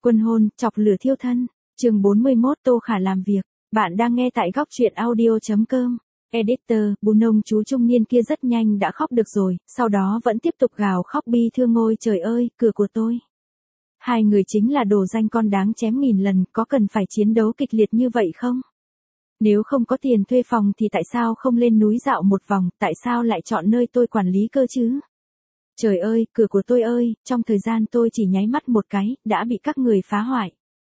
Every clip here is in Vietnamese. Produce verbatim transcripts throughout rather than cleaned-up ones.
Quân hôn, chọc lửa thiêu thân. Chương bốn mươi mốt Tô Khả làm việc. Bạn đang nghe tại góc truyện audio chấm com. Editor, bù nông chú trung niên kia rất nhanh đã khóc được rồi, sau đó vẫn tiếp tục gào khóc bi thương ngôi trời ơi, cửa của tôi. Hai người chính là đồ danh con đáng chém nghìn lần, có cần phải chiến đấu kịch liệt như vậy không? Nếu không có tiền thuê phòng thì tại sao không lên núi dạo một vòng, tại sao lại chọn nơi tôi quản lý cơ chứ? Trời ơi, cửa của tôi ơi, trong thời gian tôi chỉ nháy mắt một cái, đã bị các người phá hoại.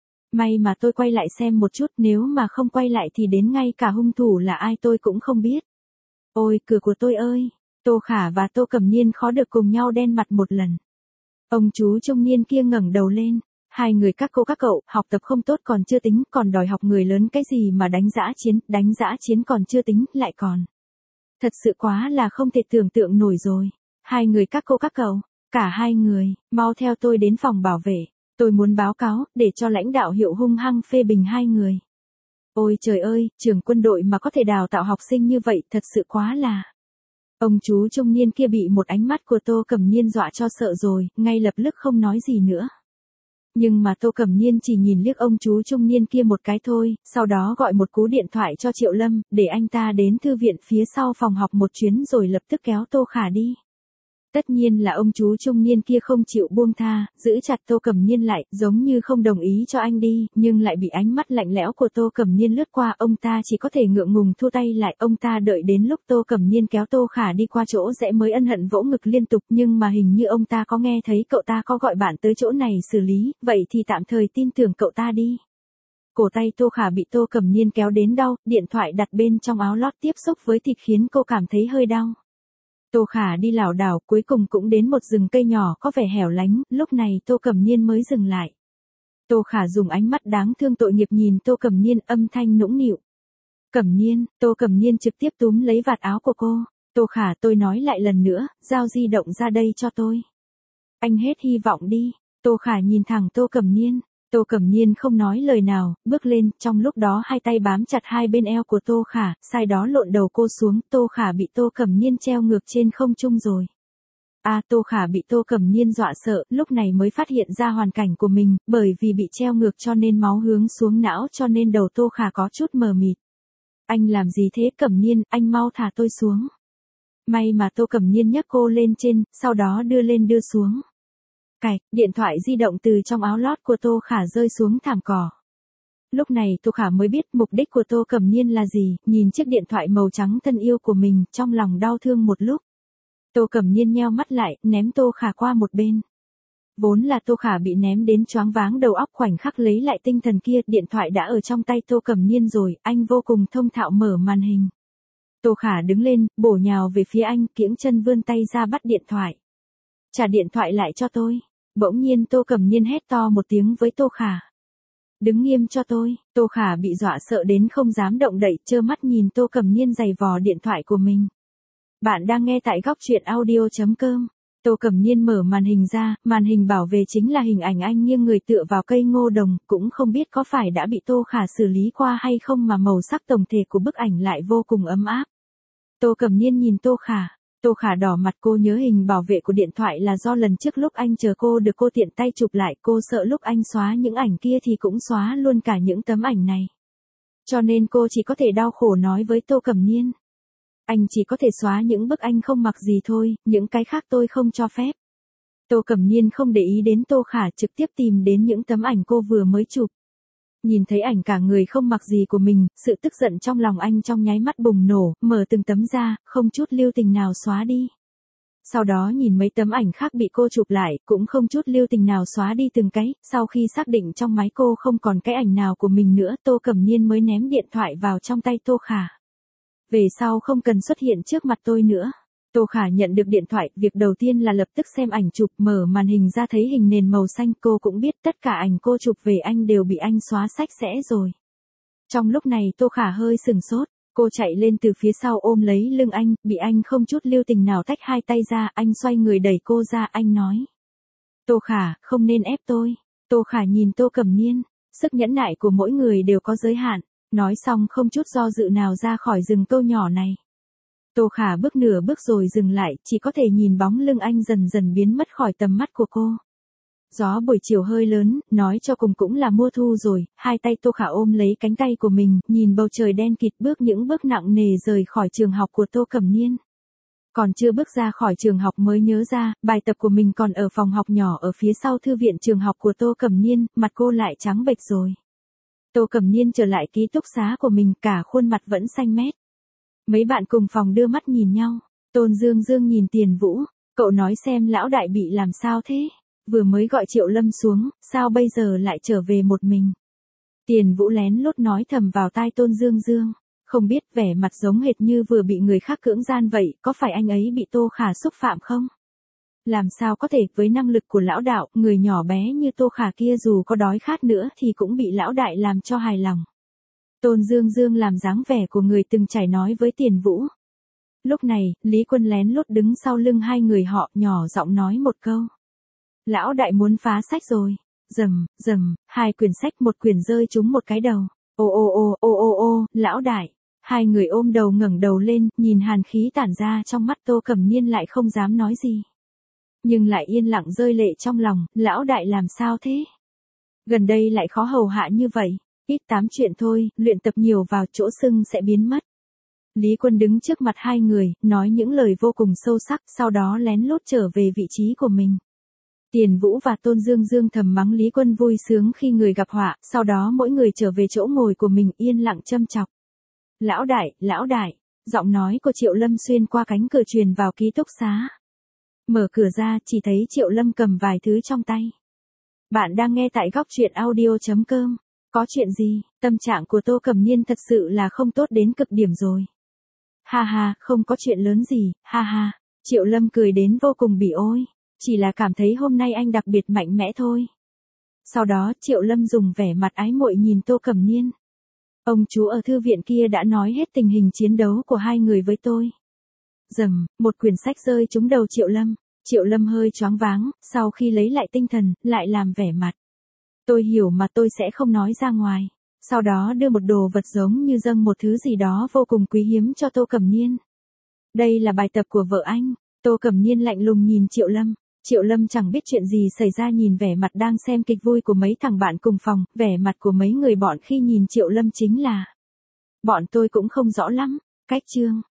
May mà tôi quay lại xem một chút, nếu mà không quay lại thì đến ngay cả hung thủ là ai tôi cũng không biết. Ôi, cửa của tôi ơi, Tô Khả và Tô Cẩm Niên khó được cùng nhau đen mặt một lần. Ông chú trung niên kia ngẩng đầu lên, hai người các cô các cậu, học tập không tốt còn chưa tính, còn đòi học người lớn cái gì mà đánh dã chiến, đánh dã chiến còn chưa tính, lại còn. Thật sự quá là không thể tưởng tượng nổi rồi. Hai người các cô các cậu, cả hai người, mau theo tôi đến phòng bảo vệ. Tôi muốn báo cáo, để cho lãnh đạo hiệu hung hăng phê bình hai người. Ôi trời ơi, trường quân đội mà có thể đào tạo học sinh như vậy, thật sự quá là. Ông chú trung niên kia bị một ánh mắt của Tô Cẩm Niên dọa cho sợ rồi, ngay lập tức không nói gì nữa. Nhưng mà Tô Cẩm Niên chỉ nhìn liếc ông chú trung niên kia một cái thôi, sau đó gọi một cú điện thoại cho Triệu Lâm, để anh ta đến thư viện phía sau phòng học một chuyến rồi lập tức kéo Tô Khả đi. Tất nhiên là ông chú trung niên kia không chịu buông tha, giữ chặt Tô Cẩm Niên lại, giống như không đồng ý cho anh đi, nhưng lại bị ánh mắt lạnh lẽo của Tô Cẩm Niên lướt qua, ông ta chỉ có thể ngượng ngùng thu tay lại, ông ta đợi đến lúc Tô Cẩm Niên kéo Tô Khả đi qua chỗ rẽ mới ân hận vỗ ngực liên tục, nhưng mà hình như ông ta có nghe thấy cậu ta có gọi bạn tới chỗ này xử lý, vậy thì tạm thời tin tưởng cậu ta đi. Cổ tay Tô Khả bị Tô Cẩm Niên kéo đến đau, điện thoại đặt bên trong áo lót tiếp xúc với thịt khiến cô cảm thấy hơi đau. Tô Khả đi lảo đảo, cuối cùng cũng đến một rừng cây nhỏ có vẻ hẻo lánh, lúc này Tô Cẩm Niên mới dừng lại. Tô Khả dùng ánh mắt đáng thương tội nghiệp nhìn Tô Cẩm Niên, âm thanh nũng nịu. Cẩm Niên, Tô Cẩm Niên trực tiếp túm lấy vạt áo của cô. Tô Khả, tôi nói lại lần nữa, giao di động ra đây cho tôi. Anh hết hy vọng đi. Tô Khả nhìn thẳng Tô Cẩm Niên. Tô Cẩm Niên không nói lời nào, bước lên, trong lúc đó hai tay bám chặt hai bên eo của Tô Khả, sai đó lộn đầu cô xuống, Tô Khả bị Tô Cẩm Niên treo ngược trên không trung rồi. À, Tô Khả bị Tô Cẩm Niên dọa sợ, lúc này mới phát hiện ra hoàn cảnh của mình, bởi vì bị treo ngược cho nên máu hướng xuống não cho nên đầu Tô Khả có chút mờ mịt. Anh làm gì thế Cẩm Niên, anh mau thả tôi xuống. May mà Tô Cẩm Niên nhấc cô lên trên, sau đó đưa lên đưa xuống. Cạch, điện thoại di động từ trong áo lót của Tô Khả rơi xuống thảm cỏ. Lúc này Tô Khả mới biết mục đích của Tô Cẩm Niên là gì, nhìn chiếc điện thoại màu trắng thân yêu của mình, trong lòng đau thương một lúc. Tô Cẩm Niên nheo mắt lại, ném Tô Khả qua một bên. Vốn là Tô Khả bị ném đến choáng váng đầu óc, khoảnh khắc lấy lại tinh thần kia, điện thoại đã ở trong tay Tô Cẩm Niên rồi, anh vô cùng thông thạo mở màn hình. Tô Khả đứng lên, bổ nhào về phía anh, kiễng chân vươn tay ra bắt điện thoại. Trả điện thoại lại cho tôi. Bỗng nhiên Tô Cẩm Niên hét to một tiếng với Tô Khả. Đứng nghiêm cho tôi. Tô Khả bị dọa sợ đến không dám động đậy, trơ mắt nhìn Tô Cẩm Niên giày vò điện thoại của mình. Bạn đang nghe tại góc truyện audio chấm com. Tô Cẩm Niên mở màn hình ra, màn hình bảo vệ chính là hình ảnh anh nghiêng người tựa vào cây ngô đồng, cũng không biết có phải đã bị Tô Khả xử lý qua hay không mà màu sắc tổng thể của bức ảnh lại vô cùng ấm áp. Tô Cẩm Niên nhìn Tô Khả. Tô Khả đỏ mặt, cô nhớ hình bảo vệ của điện thoại là do lần trước lúc anh chờ cô được cô tiện tay chụp lại, cô sợ lúc anh xóa những ảnh kia thì cũng xóa luôn cả những tấm ảnh này. Cho nên cô chỉ có thể đau khổ nói với Tô Cẩm Niên. Anh chỉ có thể xóa những bức anh không mặc gì thôi, những cái khác tôi không cho phép. Tô Cẩm Niên không để ý đến Tô Khả, trực tiếp tìm đến những tấm ảnh cô vừa mới chụp. Nhìn thấy ảnh cả người không mặc gì của mình, sự tức giận trong lòng anh trong nháy mắt bùng nổ, mở từng tấm ra, không chút lưu tình nào xóa đi. Sau đó nhìn mấy tấm ảnh khác bị cô chụp lại, cũng không chút lưu tình nào xóa đi từng cái, sau khi xác định trong máy cô không còn cái ảnh nào của mình nữa, Tô Cẩm Niên mới ném điện thoại vào trong tay Tô Khả. Về sau không cần xuất hiện trước mặt tôi nữa. Tô Khả nhận được điện thoại, việc đầu tiên là lập tức xem ảnh chụp, mở màn hình ra thấy hình nền màu xanh, cô cũng biết tất cả ảnh cô chụp về anh đều bị anh xóa sạch sẽ rồi. Trong lúc này Tô Khả hơi sừng sốt, cô chạy lên từ phía sau ôm lấy lưng anh, bị anh không chút lưu tình nào tách hai tay ra, anh xoay người đẩy cô ra, anh nói. Tô Khả, không nên ép tôi. Tô Khả nhìn Tô Cẩm Niên, sức nhẫn nại của mỗi người đều có giới hạn, nói xong không chút do dự nào ra khỏi rừng câu nhỏ này. Tô Khả bước nửa bước rồi dừng lại, chỉ có thể nhìn bóng lưng anh dần dần biến mất khỏi tầm mắt của cô. Gió buổi chiều hơi lớn, nói cho cùng cũng là mùa thu rồi, hai tay Tô Khả ôm lấy cánh tay của mình, nhìn bầu trời đen kịt bước những bước nặng nề rời khỏi trường học của Tô Cẩm Niên. Còn chưa bước ra khỏi trường học mới nhớ ra, bài tập của mình còn ở phòng học nhỏ ở phía sau thư viện trường học của Tô Cẩm Niên, mặt cô lại trắng bệch rồi. Tô Cẩm Niên trở lại ký túc xá của mình, cả khuôn mặt vẫn xanh mét. Mấy bạn cùng phòng đưa mắt nhìn nhau, Tôn Dương Dương nhìn Tiền Vũ, cậu nói xem lão đại bị làm sao thế? Vừa mới gọi Triệu Lâm xuống, sao bây giờ lại trở về một mình? Tiền Vũ lén lút nói thầm vào tai Tôn Dương Dương, không biết vẻ mặt giống hệt như vừa bị người khác cưỡng gian vậy, có phải anh ấy bị Tô Khả xúc phạm không? Làm sao có thể, với năng lực của lão đạo, người nhỏ bé như Tô Khả kia dù có đói khát nữa thì cũng bị lão đại làm cho hài lòng. Tôn Dương Dương làm dáng vẻ của người từng trải nói với Tiền Vũ. Lúc này, Lý Quân lén lút đứng sau lưng hai người họ, nhỏ giọng nói một câu. Lão đại muốn phá sách rồi. Rầm, rầm, hai quyển sách một quyển rơi trúng một cái đầu. Ô ô ô ô ô ô, lão đại. Hai người ôm đầu ngẩng đầu lên, nhìn hàn khí tản ra trong mắt Tô Cẩm Niên lại không dám nói gì. Nhưng lại yên lặng rơi lệ trong lòng, lão đại làm sao thế? Gần đây lại khó hầu hạ như vậy. Ít tám chuyện thôi, luyện tập nhiều vào chỗ sưng sẽ biến mất. Lý Quân đứng trước mặt hai người, nói những lời vô cùng sâu sắc, sau đó lén lút trở về vị trí của mình. Tiền Vũ và Tôn Dương Dương thầm mắng Lý Quân vui sướng khi người gặp họa, sau đó mỗi người trở về chỗ ngồi của mình yên lặng châm chọc. Lão đại, lão đại, giọng nói của Triệu Lâm xuyên qua cánh cửa truyền vào ký túc xá. Mở cửa ra, chỉ thấy Triệu Lâm cầm vài thứ trong tay. Bạn đang nghe tại góc truyện audio chấm com. Có chuyện gì? Tâm trạng của Tô Cẩm Niên thật sự là không tốt đến cực điểm rồi. Ha ha, không có chuyện lớn gì, ha ha. Triệu Lâm cười đến vô cùng bỉ ôi. Chỉ là cảm thấy hôm nay anh đặc biệt mạnh mẽ thôi. Sau đó Triệu Lâm dùng vẻ mặt ái muội nhìn Tô Cẩm Niên. Ông chú ở thư viện kia đã nói hết tình hình chiến đấu của hai người với tôi. Rầm, một quyển sách rơi trúng đầu Triệu Lâm. Triệu Lâm hơi choáng váng, sau khi lấy lại tinh thần, lại làm vẻ mặt. Tôi hiểu mà tôi sẽ không nói ra ngoài. Sau đó đưa một đồ vật giống như dâng một thứ gì đó vô cùng quý hiếm cho Tô Cẩm Niên. Đây là bài tập của vợ anh. Tô Cẩm Niên lạnh lùng nhìn Triệu Lâm. Triệu Lâm chẳng biết chuyện gì xảy ra nhìn vẻ mặt đang xem kịch vui của mấy thằng bạn cùng phòng, vẻ mặt của mấy người bọn khi nhìn Triệu Lâm chính là. Bọn tôi cũng không rõ lắm. Cách chương.